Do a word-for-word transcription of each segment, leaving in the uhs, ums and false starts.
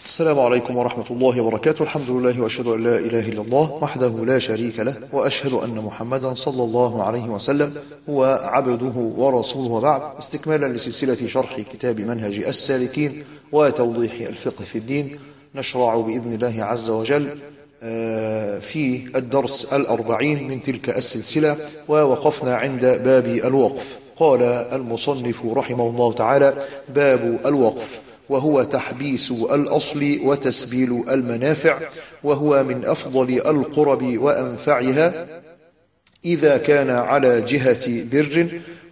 السلام عليكم ورحمة الله وبركاته. الحمد لله وأشهد أن لا إله إلا الله وحده لا شريك له، وأشهد أن محمدا صلى الله عليه وسلم هو عبده ورسوله، وبعد. استكمالا لسلسلة شرح كتاب منهج السالكين وتوضيح الفقه في الدين، نشرع بإذن الله عز وجل في الدرس الأربعين من تلك السلسلة، ووقفنا عند باب الوقف. قال المصنف رحمه الله تعالى: باب الوقف، وهو تحبيس الأصل وتسبيل المنافع، وهو من أفضل القرب وأنفعها إذا كان على جهة بر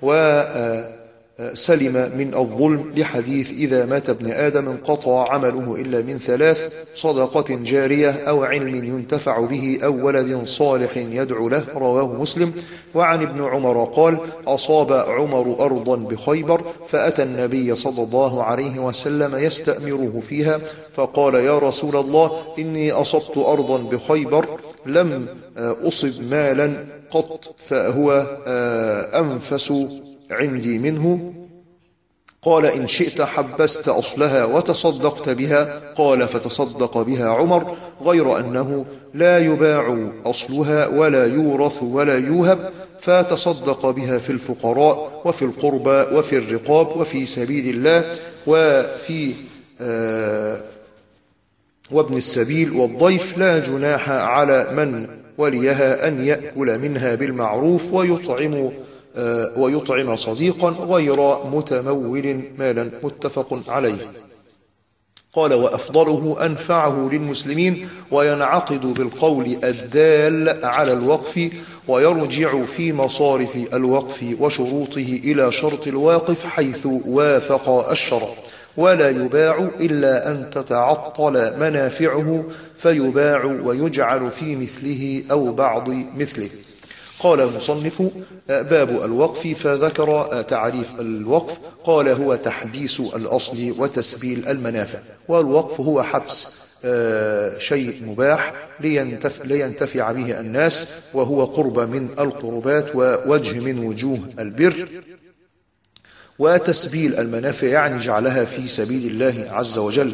وسلم من الظلم، لحديث: إذا مات ابن آدم انقطع عمله إلا من ثلاث: صدقة جارية أو علم ينتفع به أو ولد صالح يدعو له، رواه مسلم. وعن ابن عمر قال: أصاب عمر أرضا بخيبر، فأتى النبي صلى الله عليه وسلم يستأمره فيها، فقال: يا رسول الله، إني أصبت أرضا بخيبر لم أصب مالا قط، فهو أنفس عندي منه. قال: إن شئت حبست أصلها وتصدقت بها. قال: فتصدق بها عمر، غير أنه لا يباع أصلها ولا يورث ولا يوهب، فتصدق بها في الفقراء وفي القربى وفي الرقاب وفي سبيل الله وفي آه وابن السبيل والضيف، لا جناح على من وليها أن يأكل منها بالمعروف ويطعم ويطعم صديقا غير متمول مالا، متفق عليه. قال: وأفضله أنفعه للمسلمين، وينعقد بالقول الدال على الوقف، ويرجع في مصارف الوقف وشروطه إلى شرط الواقف حيث وافق الشرع، ولا يباع إلا أن تتعطل منافعه، فيباع ويجعل في مثله أو بعض مثله. قال المصنف: باب الوقف، فذكر تعريف الوقف. قال: هو تحبيس الأصل وتسبيل المنافع. والوقف هو حبس شيء مباح لينتفع به الناس، وهو قرب من القربات ووجه من وجوه البر. وتسبيل المنافع يعني جعلها في سبيل الله عز وجل،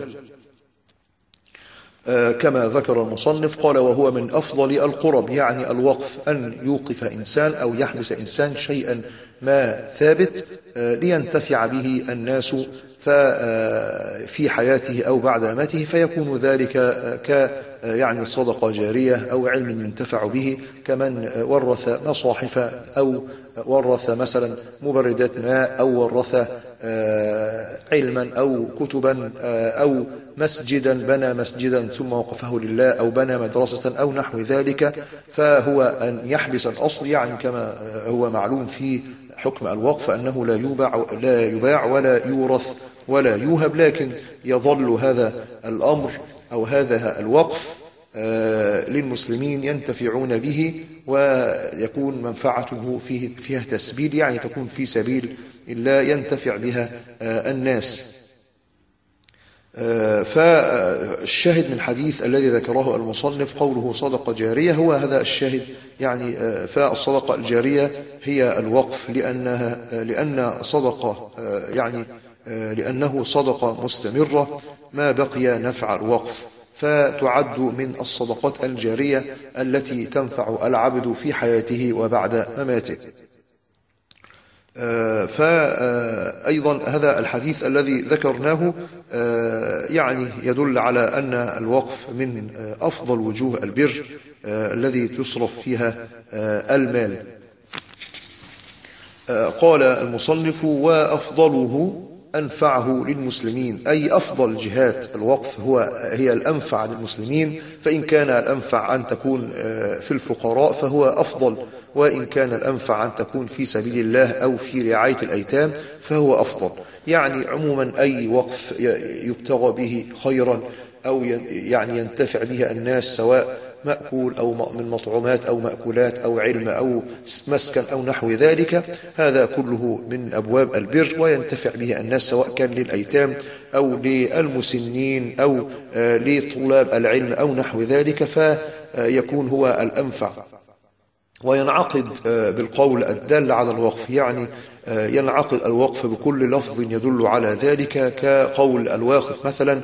كما ذكر المصنف. قال: وهو من أفضل القرب، يعني الوقف أن يوقف إنسان أو يحبس إنسان شيئا ما ثابت لينتفع به الناس في حياته أو بعد مماته، فيكون ذلك ك يعني صدقة جارية أو علم ينتفع به، كمن ورث مصاحف أو ورث مثلا مبردات ماء أو ورث علما أو كتبا أو مسجدا، بنى مسجدا ثم وقفه لله، أو بنى مدرسة أو نحو ذلك، فهو أن يحبس الأصل، يعني كما هو معلوم في حكم الوقف أنه لا يباع لا يباع ولا يورث ولا يوهب، لكن يظل هذا الأمر أو هذا الوقف للمسلمين ينتفعون به، ويكون منفعته فيه فيها تسبيل، يعني تكون في سبيل الله ينتفع بها الناس. فالشاهد من الحديث الذي ذكره المصنف قوله صدقة جارية، هو هذا الشاهد، يعني فالصدقة الجارية هي الوقف، لأنها لأن صدقة يعني لأنه صدقة مستمرة ما بقي نفع الوقف، فتعد من الصدقات الجارية التي تنفع العبد في حياته وبعد مماته. فأيضا هذا الحديث الذي ذكرناه يعني يدل على أن الوقف من أفضل وجوه البر الذي تصرف فيها المال. قال المصنف: وأفضله أنفعه للمسلمين، أي أفضل جهات الوقف هو هي الأنفع للمسلمين، فإن كان الأنفع أن تكون في الفقراء فهو أفضل، وإن كان الأنفع أن تكون في سبيل الله أو في رعاية الأيتام فهو أفضل. يعني عموما أي وقف يبتغى به خيرا أو يعني ينتفع به الناس، سواء مأكول أو من مطعومات أو مأكولات أو علم أو مسكن أو نحو ذلك، هذا كله من أبواب البر وينتفع به الناس، سواء كان للأيتام أو للمسنين أو لطلاب العلم أو نحو ذلك، فيكون هو الأنفع. وينعقد بالقول الدال على الوقف، يعني ينعقد الوقف بكل لفظ يدل على ذلك، كقول الواقف مثلا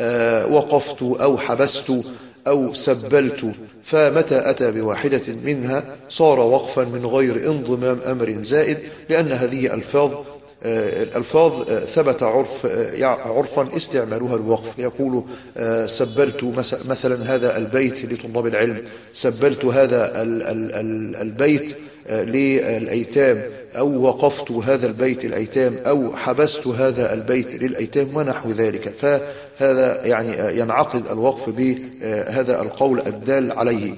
وقفت أو حبست أو سبلت، فمتى أتى بواحدة منها صار وقفا من غير انضمام أمر زائد، لأن هذه الألفاظ الألفاظ ثبت عرف عرفا استعمالها الوقف. يقول سبلت مثلا هذا البيت لطلاب العلم، سبلت هذا البيت للأيتام، أو وقفت هذا البيت للأيتام، أو حبست هذا البيت للأيتام ونحو ذلك. فهذا يعني ينعقد الوقف بهذا القول الدال عليه.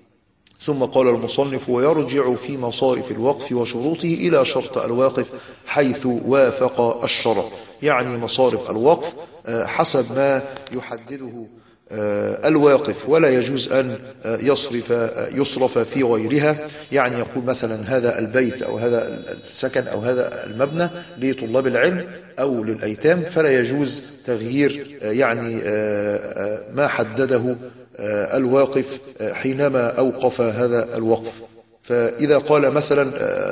ثم قال المصنف: ويرجع في مصارف الوقف وشروطه إلى شرط الواقف حيث وافق الشرع، يعني مصارف الوقف حسب ما يحدده الواقف، ولا يجوز أن يصرف يصرف في غيرها. يعني يقول مثلا هذا البيت أو هذا السكن أو هذا المبنى لطلاب العلم أو للأيتام، فلا يجوز تغيير يعني ما حدده الواقف حينما أوقف هذا الوقف. فإذا قال مثلا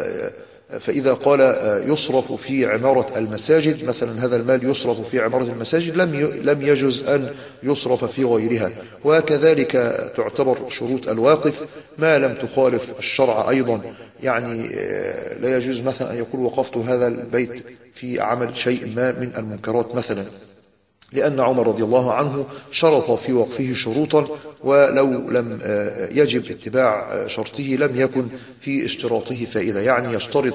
فإذا قال يصرف في عمارة المساجد مثلا، هذا المال يصرف في عمارة المساجد، لم لم يجوز أن يصرف في غيرها. وكذلك تعتبر شروط الواقف ما لم تخالف الشرع أيضا، يعني لا يجوز مثلا أن يقول وقفت هذا البيت في عمل شيء ما من المنكرات مثلا، لأن عمر رضي الله عنه شرط في وقفه شروطا، ولو لم يجب اتباع شرطه لم يكن في اشتراطه فائدة. يعني يشترط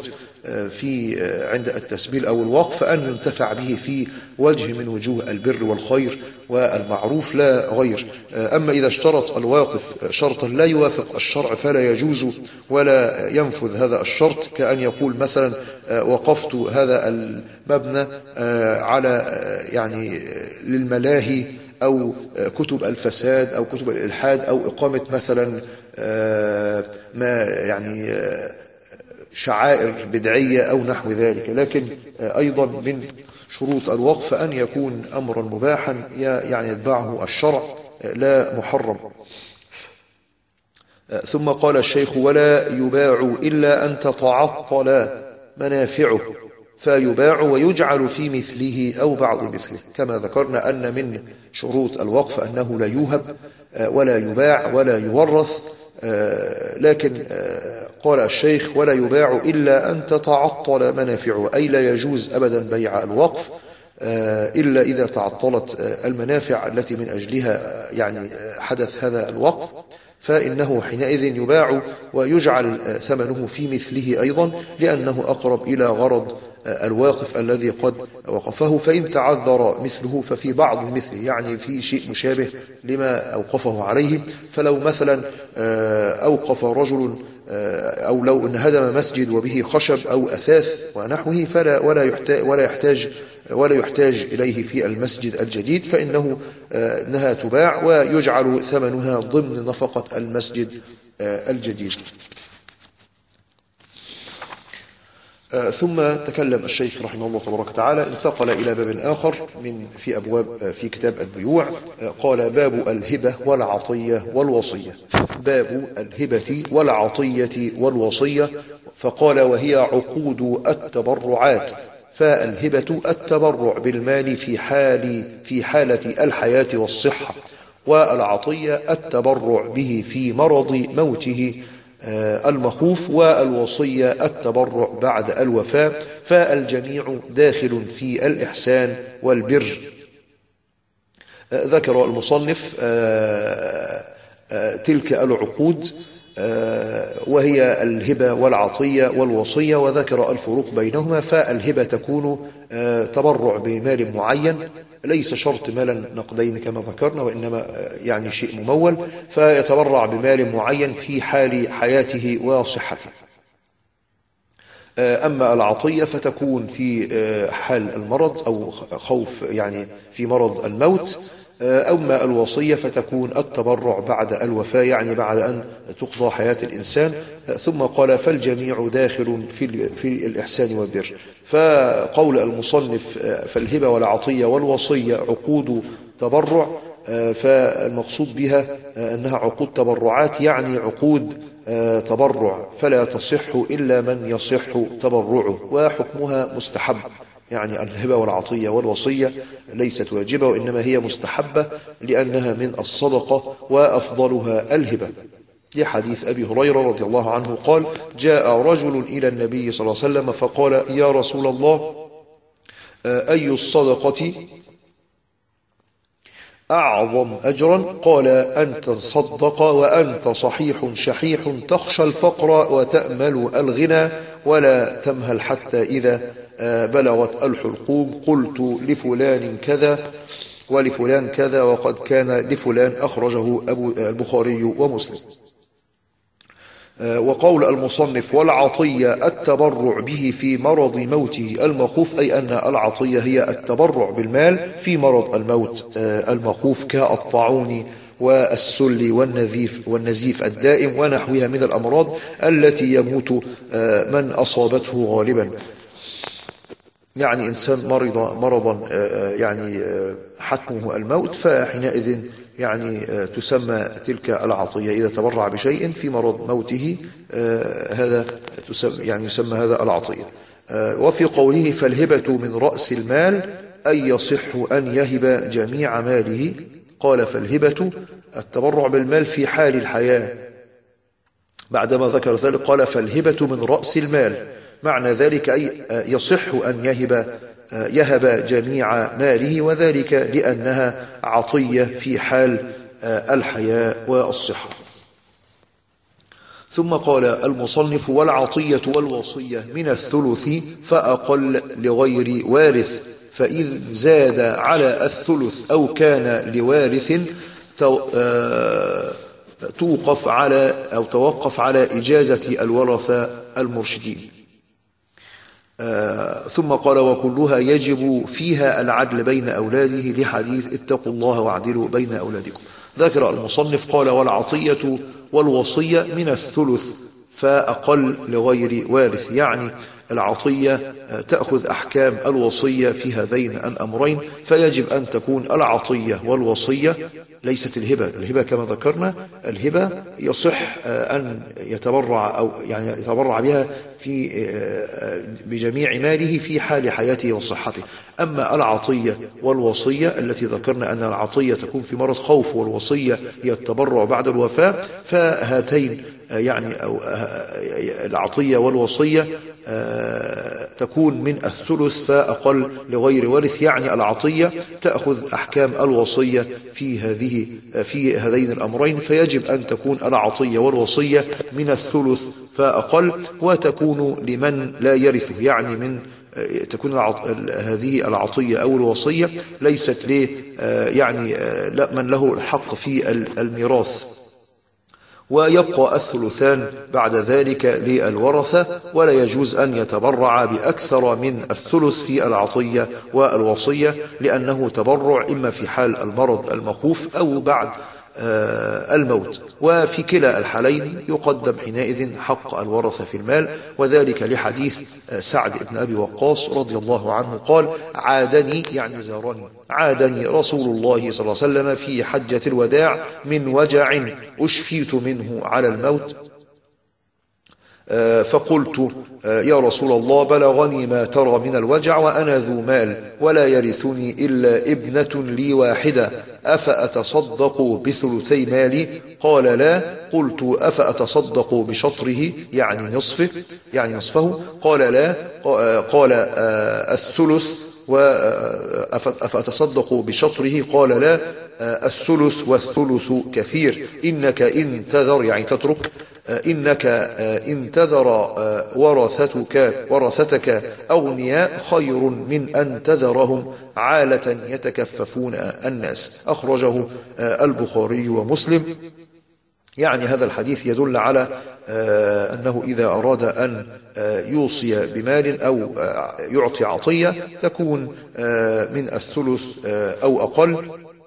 في عند التسبيل أو الوقف أن ينتفع به في وجه من وجوه البر والخير والمعروف لا غير. أما إذا اشترط الواقف شرطا لا يوافق الشرع فلا يجوز ولا ينفذ هذا الشرط، كأن يقول مثلا وقفت هذا المبنى على يعني للملاهي أو كتب الفساد أو كتب الإلحاد أو إقامة مثلا ما يعني شعائر بدعية أو نحو ذلك. لكن أيضا من شروط الوقف أن يكون أمرا مباحا يعني يتبعه الشرع لا محرم. ثم قال الشيخ: ولا يباع إلا أن تتعطل منافعه فيباع ويجعل في مثله أو بعض مثله. كما ذكرنا أن من شروط الوقف أنه لا يوهب ولا يباع ولا يورث، لكن قال الشيخ: ولا يباع إلا أن تتعطل منافعه، أي لا يجوز أبدا بيع الوقف إلا إذا تعطلت المنافع التي من أجلها يعني حدث هذا الوقف، فإنه حينئذ يباع ويجعل ثمنه في مثله أيضا، لأنه أقرب إلى غرض الواقف الذي قد وقفه. فإن تعذر مثله ففي بعض مثله، يعني في شيء مشابه لما أوقفه عليه. فلو مثلا أوقف رجل أو لو أن هدم مسجد وبه خشب أو أثاث ونحوه فلا ولا يحتاج ولا يحتاج ولا يحتاج إليه في المسجد الجديد، فإنه أنها تباع ويجعل ثمنها ضمن نفقة المسجد الجديد. ثم تكلم الشيخ رحمه الله تبارك وتعالى، انتقل إلى باب آخر من في أبواب في كتاب البيوع. قال: باب الهبة والعطية والوصية. باب الهبة والعطية والوصية. فقال: وهي عقود التبرعات. فالهبة التبرع بالمال في حال في حالة الحياة والصحة، والعطية التبرع به في مرض موته المخوف، والوصية التبرع بعد الوفاة. فالجميع داخل في الإحسان والبر. ذكر المصنف تلك العقود وهي الهبة والعطية والوصية، وذكر الفروق بينهما. فالهبة تكون تبرع بمال معين، ليس شرط مالا نقدين كما ذكرنا، وإنما يعني شيء ممول، فيتبرع بمال معين في حال حياته وصحته. أما العطية فتكون في حال المرض أو خوف يعني في مرض الموت. أما الوصية فتكون التبرع بعد الوفاة، يعني بعد أن تقضى حياة الإنسان. ثم قال: فالجميع داخل في, في الإحسان والبر. فقول المصنف: فالهبة والعطية والوصية عقود تبرع، فالمقصود بها أنها عقود تبرعات، يعني عقود تبرع، فلا تصح إلا من يصح تبرعه، وحكمها مستحب. يعني الهبة والعطية والوصية ليست واجبة، وإنما هي مستحبة لأنها من الصدقة وأفضلها الهبة، لحديث أبي هريرة رضي الله عنه قال: جاء رجل إلى النبي صلى الله عليه وسلم فقال: يا رسول الله، أي الصدقة أعظم أجرا؟ قال: أن تصدق وأنت صحيح شحيح تخشى الفقر وتأمل الغنى ولا تمهل حتى إذا بلغت الحلقوم. قلت: لفلان كذا ولفلان كذا، وقد كان لفلان، أخرجه أبو البخاري ومسلم. وقول المصنف: والعطية التبرع به في مرض موته المخوف، أي أن العطية هي التبرع بالمال في مرض الموت المخوف كالطاعون والسل والنزيف والنزيف الدائم ونحوها من الأمراض التي يموت من أصابته غالبا. يعني إنسان مرض مرضا يعني حتمه الموت، فحينئذ يعني تسمى تلك العطية إذا تبرع بشيء في مرض موته، هذا تسمى يعني يسمى هذا العطية. وفي قوله: فالهبة من رأس المال، أي يصح أن يهب جميع ماله. قال: فالهبة التبرع بالمال في حال الحياة. بعدما ذكر ذلك قال: فالهبة من رأس المال، معنى ذلك أي يصح أن يهب يهب جميع ماله، وذلك لأنها عطية في حال الحياة والصحة. ثم قال المصنف: والعطية والوصية من الثلث فأقل لغير وارث، فإن زاد على الثلث أو كان لوارث توقف على أو توقف على إجازة الورثة المرشدين. آه ثم قال: وكلها يجب فيها العدل بين أولاده، لحديث: اتقوا الله واعدلوا بين أولادكم. ذكر المصنف قال: والعطية والوصية من الثلث فأقل لغير وارث، يعني العطية تأخذ أحكام الوصية في هذين الأمرين، فيجب أن تكون العطية والوصية، ليست الهبة. الهبة كما ذكرنا، الهبة يصح أن يتبرع أو يعني يتبرع بها في بجميع ماله في حال حياته وصحته. أما العطية والوصية التي ذكرنا أن العطية تكون في مرض خوف، والوصية هي التبرع بعد الوفاة، فهاتين يعني أو العطية والوصية تكون من الثلث فأقل لغير وارث، يعني العطية تأخذ أحكام الوصية في هذه في هذين الأمرين، فيجب أن تكون العطية والوصية من الثلث فأقل، وتكون لمن لا يرثه، يعني من تكون هذه العطية أو الوصية ليست ل يعني من له الحق في الميراث. ويبقى الثلثان بعد ذلك للورثة، ولا يجوز أن يتبرع بأكثر من الثلث في العطية والوصية، لأنه تبرع إما في حال المرض المخوف أو بعد الموت، وفي كلا الحالين يقدم حينئذ حق الورثة في المال، وذلك لحديث سعد بن أبي وقاص رضي الله عنه قال: عادني يعني زارني عادني رسول الله صلى الله عليه وسلم في حجة الوداع من وجع أشفيت منه على الموت، فقلت: يا رسول الله، بلغني ما ترى من الوجع وأنا ذو مال ولا يرثني إلا ابنة لي واحدة، أفأتصدق بثلثي مالي؟ قال: لا. قلت: أفأتصدق بشطره يعني نصفه يعني نصفه؟ قال: لا. قال: الثلث. أفأتصدق بشطره؟ قال: لا. الثلث والثلث كثير، إنك إن تذر يعني تترك إنك إن تذر ورثتك ورثتك أغنياء خير من أن تذرهم عالة يتكففون الناس، أخرجه البخاري ومسلم. يعني هذا الحديث يدل على أنه إذا أراد أن يوصي بمال أو يعطي عطية تكون من الثلث أو أقل.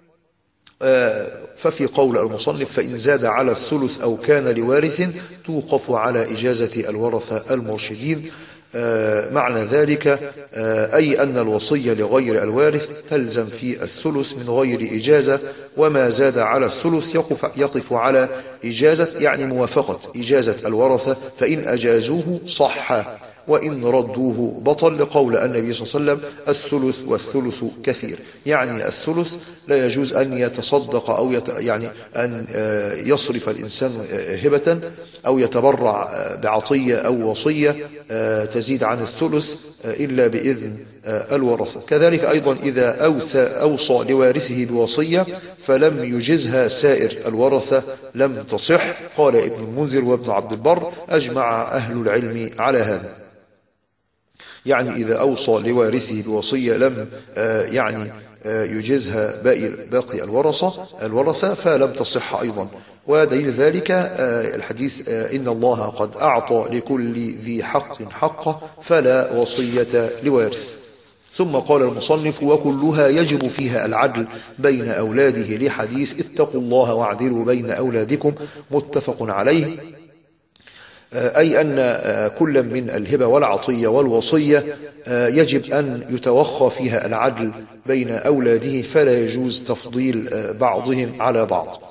ففي قول المصنف: فإن زاد على الثلث أو كان لوارث توقف على إجازة الورثة المرشدين. معنى ذلك أي أن الوصية لغير الوارث تلزم في الثلث من غير إجازة، وما زاد على الثلث يقف, يقف على إجازة يعني موافقة إجازة الورثة، فإن أجازوه صح وإن ردوه بطل، لقول النبي صلى الله عليه وسلم الثلث والثلث كثير. يعني الثلث لا يجوز أن يتصدق أو يت... يعني أن يصرف الإنسان هبة أو يتبرع بعطية أو وصية تزيد عن الثلث إلا بإذن الورثة. كذلك أيضا إذا أوثى أوصى لوارثه بوصية فلم يجزها سائر الورثة لم تصح. قال ابن المنذر وابن عبد البر أجمع أهل العلم على هذا. يعني إذا أوصى لوارثه بوصية لم يعني يجزها باقي باقي الورثة الورثة فلم تصح أيضا. ودليل ذلك الحديث إن الله قد أعطى لكل ذي حق حقه فلا وصية لوارث. ثم قال المصنف وكلها يجب فيها العدل بين أولاده، لحديث اتقوا الله واعدلوا بين أولادكم متفق عليه، أي أن كل من الهبة والعطية والوصية يجب أن يتوخى فيها العدل بين أولاده، فلا يجوز تفضيل بعضهم على بعض.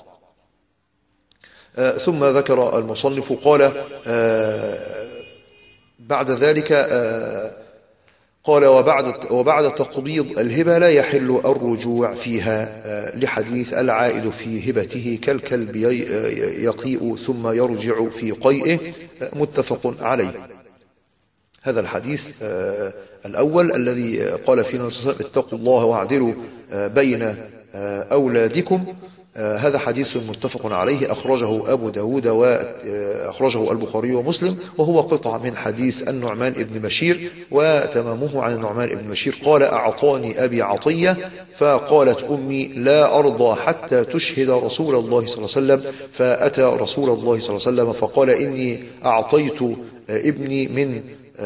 ثم ذكر المصنف قال بعد ذلك قال وبعد, وبعد تقبيض الهبة لا يحل الرجوع فيها، لحديث العائد في هبته كالكلب يقيء ثم يرجع في قيئه متفق عليه. هذا الحديث الأول الذي قال فيه النبي صلى الله عليه وسلم اتقوا الله واعدلوا بين أولادكم، هذا حديث متفق عليه، أخرجه أبو داود وأخرجه البخاري ومسلم، وهو قطعة من حديث النعمان ابن بشير، وتمامه عن النعمان ابن بشير قال أعطاني أبي عطية فقالت أمي لا أرضى حتى تشهد رسول الله صلى الله عليه وسلم، فأتى رسول الله صلى الله عليه وسلم فقال إني أعطيت ابني من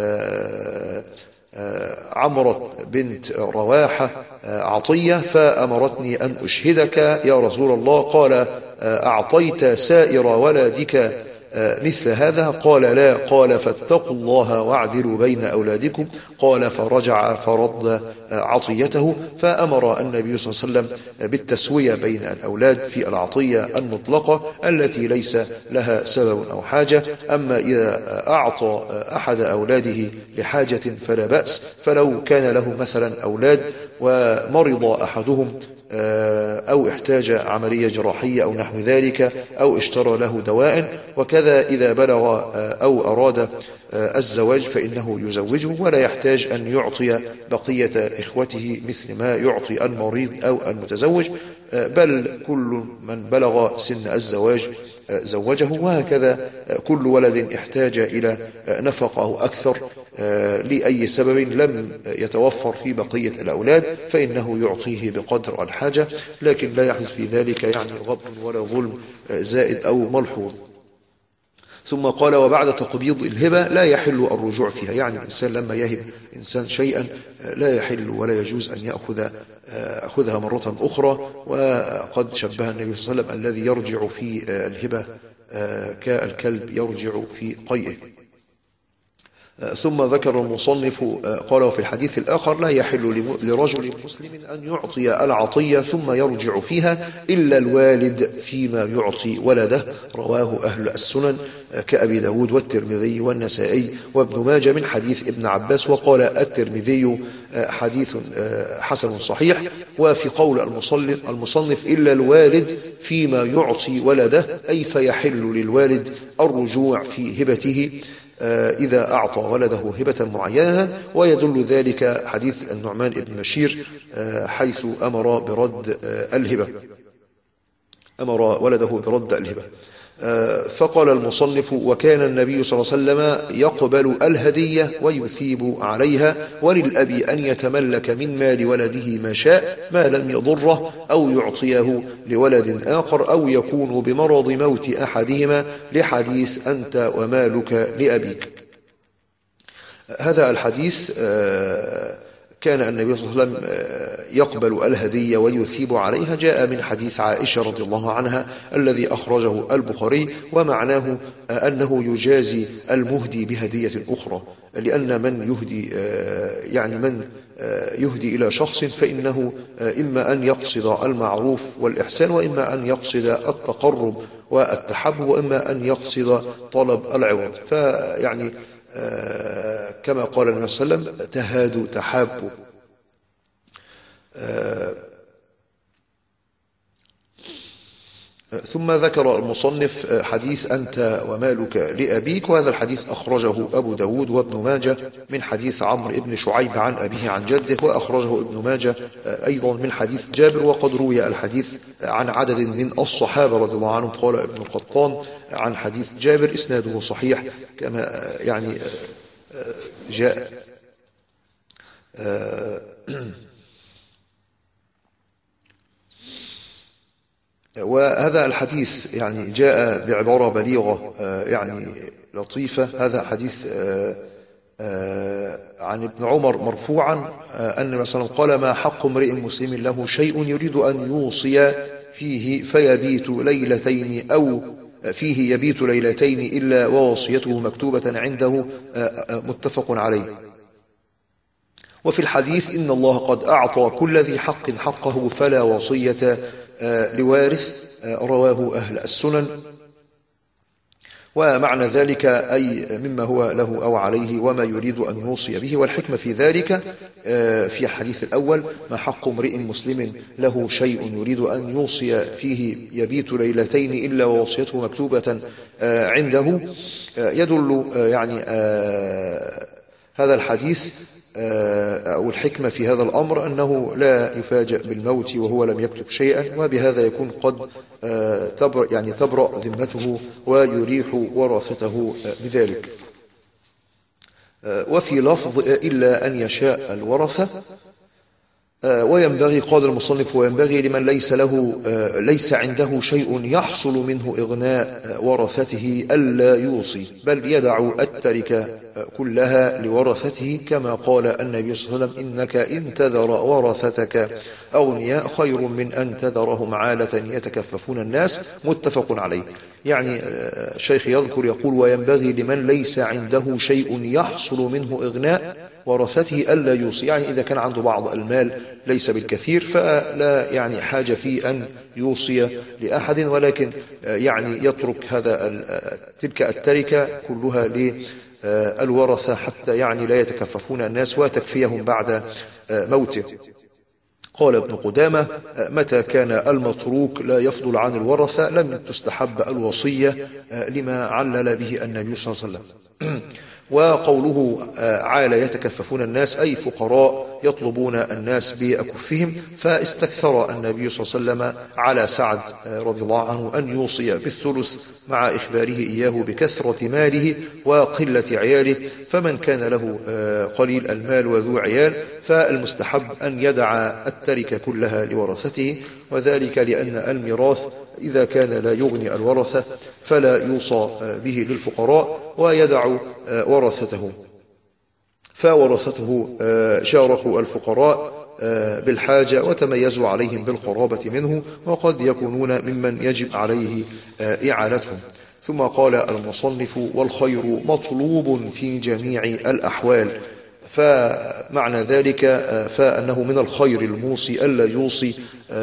عمرة بنت رواحة عطية فأمرتني أن أشهدك يا رسول الله. قال أعطيت سائر ولدك مثل هذا؟ قال لا. قال فاتقوا الله واعدلوا بين أولادكم. قال فرجع فرد عطيته، فأمر النبي صلى الله عليه وسلم بالتسوية بين الأولاد في العطية المطلقة التي ليس لها سبب أو حاجة. أما إذا أعطى أحد أولاده لحاجة فلا بأس، فلو كان له مثلا أولاد ومرض أحدهم أو احتاج عملية جراحية أو نحو ذلك أو اشترى له دواء، وكذا إذا بلغ أو أراد الزواج فإنه يزوجه ولا يحتاج أن يعطي بقية إخوته مثل ما يعطي المريض أو المتزوج، بل كل من بلغ سن الزواج زوجه، وهكذا كل ولد احتاج إلى نفقة أو أكثر لأي سبب لم يتوفر في بقية الأولاد فإنه يعطيه بقدر الحاجة، لكن لا يحدث في ذلك يعني غبن ولا ظلم زائد أو ملحوظ. ثم قال وبعد تقبيض الهبة لا يحل الرجوع فيها، يعني الإنسان لما يهب إنسان شيئا لا يحل ولا يجوز أن يأخذ أخذها مرة أخرى، وقد شبه النبي صلى الله عليه وسلم الذي يرجع في الهبة كالكلب يرجع في قيئه. ثم ذكر المصنف قال وفي الحديث الآخر لا يحل لرجل مسلم أن يعطي العطية ثم يرجع فيها إلا الوالد فيما يعطي ولده، رواه أهل السنن كأبي داود والترمذي والنسائي وابن ماجه من حديث ابن عباس، وقال الترمذي حديث حسن صحيح. وفي قول المصنف إلا الوالد فيما يعطي ولده، أي فيحل للوالد الرجوع في هبته إذا أعطى ولده هبة معينة، ويدل ذلك حديث النعمان بن بشير حيث أمر برد الهبة أمر ولده برد الهبة. فقال المصنف وكان النبي صلى الله عليه وسلم يقبل الهدية ويثيب عليها، وللأب أن يتملك من مال ولده ما شاء ما لم يضره أو يعطيه لولد آخر أو يكون بمرض موت أحدهما، لحديث أنت ومالك لأبيك. هذا الحديث كان النبي صلى الله عليه وسلم يقبل الهدية ويثيب عليها جاء من حديث عائشة رضي الله عنها الذي أخرجه البخاري، ومعناه أنه يجازي المهدي بهدية أخرى، لأن من يهدي يعني من يهدي إلى شخص فإنه إما أن يقصد المعروف والإحسان، وإما أن يقصد التقرب والتحب، وإما أن يقصد طلب العوض. فيعني كما قال النبي صلى الله عليه وسلم تهادوا تحابوا. ثم ذكر المصنف حديث أنت ومالك لأبيك، وهذا الحديث أخرجه أبو داود وابن ماجه من حديث عمرو بن شعيب عن أبيه عن جده، وأخرجه ابن ماجه أيضا من حديث جابر. وقد روي الحديث عن عدد من الصحابة رضي الله عنهم. قال ابن القطان عن حديث جابر إسناده صحيح كما يعني جاء وهذا الحديث يعني جاء بعبارة بليغة يعني لطيفة. هذا حديث عن ابن عمر مرفوعا أن النبي صلى الله عليه وسلم قال ما حق امرئ مسلم له شيء يريد أن يوصي فيه فيبيت ليلتين أو فيه يبيت ليلتين إلا ووصيته مكتوبة عنده، متفق عليه. وفي الحديث إن الله قد أعطى كل ذي حق حقه فلا وصية لوارث، رواه أهل السنن. ومعنى ذلك أي مما هو له أو عليه وما يريد أن يوصي به. والحكمة في ذلك في الحديث الأول ما حق امرئ مسلم له شيء يريد أن يوصي فيه يبيت ليلتين إلا ووصيته مكتوبة عنده، يدل يعني هذا الحديث أو الحكمة في هذا الأمر أنه لا يفاجأ بالموت وهو لم يكتب شيئا، وبهذا يكون قد تبرأ يعني تبرأ ذمته ويريح ورثته بذلك. وفي لفظ إلا أن يشاء الورثة. وينبغي قال المصنف وينبغي لمن ليس له ليس عنده شيء يحصل منه إغناء ورثته ألا يوصي، بل يدع التركة كلها لورثته، كما قال النبي صلى الله عليه وسلم إنك إن تذر ورثتك أغنياء خير من أن تذرهم عالة يتكففون الناس، متفق عليه. يعني الشيخ يذكر يقول وينبغي لمن ليس عنده شيء يحصل منه إغناء ورثته ألا يوصي، يعني إذا كان عنده بعض المال ليس بالكثير فلا يعني حاجة في أن يوصي لأحد، ولكن يعني يترك هذا تلك التركة كلها للورثة حتى يعني لا يتكففون الناس وتكفيهم بعد موته. قال ابن قدامة متى كان المتروك لا يفضل عن الورثة لم تستحب الوصية لما علل به النبي صلى الله عليه وسلم. وقوله عال يتكففون الناس أي فقراء يطلبون الناس بأكفهم، فاستكثر النبي صلى الله عليه وسلم على سعد رضي الله عنه أن يوصي بالثلث مع إخباره إياه بكثرة ماله وقلة عياله، فمن كان له قليل المال وذو عيال فالمستحب أن يدع التركة كلها لورثته، وذلك لأن الميراث إذا كان لا يغني الورثة فلا يوصى به للفقراء ويدع ورثته، فورثته شاركوا الفقراء بالحاجة وتميزوا عليهم بالقرابة منه، وقد يكونون ممن يجب عليه إعالتهم. ثم قال المصنف والخير مطلوب في جميع الأحوال، فمعنى ذلك فأنه من الخير الموصي ألا يوصي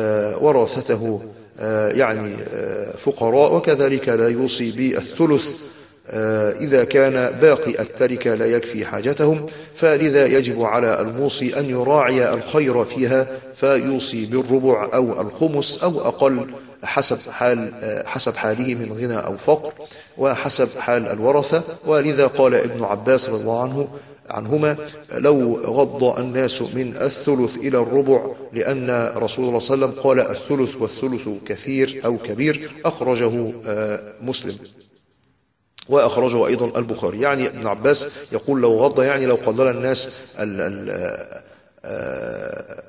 ورثته يعني فقراء، وكذلك لا يوصي بالثلث إذا كان باقي التركة لا يكفي حاجتهم، فلذا يجب على الموصي أن يراعي الخير فيها فيوصي بالربع أو الخمس أو أقل حسب حال حسب حاله من غنى أو فقر وحسب حال الورثة. ولذا قال ابن عباس رضي الله عنه عنهما لو غض الناس من الثلث إلى الربع، لأن رسول الله صلى الله عليه وسلم قال الثلث والثلث كثير أو كبير، أخرجه مسلم وأخرجه أيضا البخاري. يعني ابن عباس يقول لو غض يعني لو قلل الناس ال ال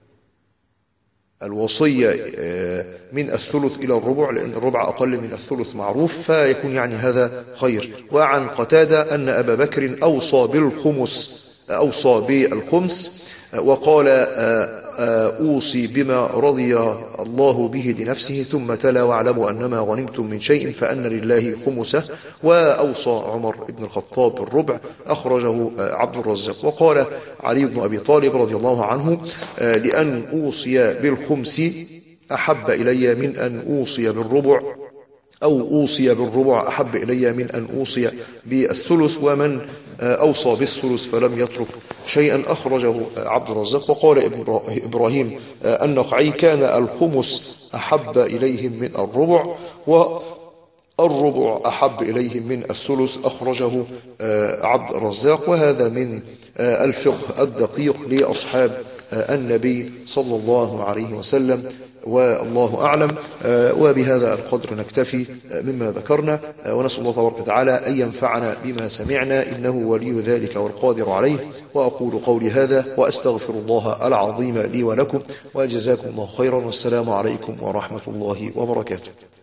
الوصية من الثلث إلى الربع، لأن الربع أقل من الثلث معروف، فيكون يعني هذا خير. وعن قتادة أن أبا بكر أوصى بالخمس أوصى بالخمس وقال أوصي بما رضي الله به لنفسه، ثم تلا واعلموا أنما غنمتم من شيء فأن لله خمسه. وأوصى عمر بن الخطاب بالربع، أخرجه عبد الرزاق. وقال علي بن أبي طالب رضي الله عنه لأن أوصي بالخمس أحب إلي من أن أوصي بالربع، أو أوصي بالربع أحب إلي من أن أوصي بالثلث، ومن أوصى بالثلث فلم يترك شيئا، أخرجه عبد الرزاق. وقال إبراهيم النخعي كان الخمس أحب إليهم من الربع، والربع أحب إليهم من الثلث، أخرجه عبد الرزاق. وهذا من الفقه الدقيق لأصحاب النبي صلى الله عليه وسلم، والله أعلم. وبهذا القدر نكتفي مما ذكرنا، ونسأل الله تبارك وتعالى أن ينفعنا بما سمعنا، إنه ولي ذلك والقادر عليه. وأقول قولي هذا وأستغفر الله العظيم لي ولكم، وجزاكم الله خيرا، والسلام عليكم ورحمة الله وبركاته.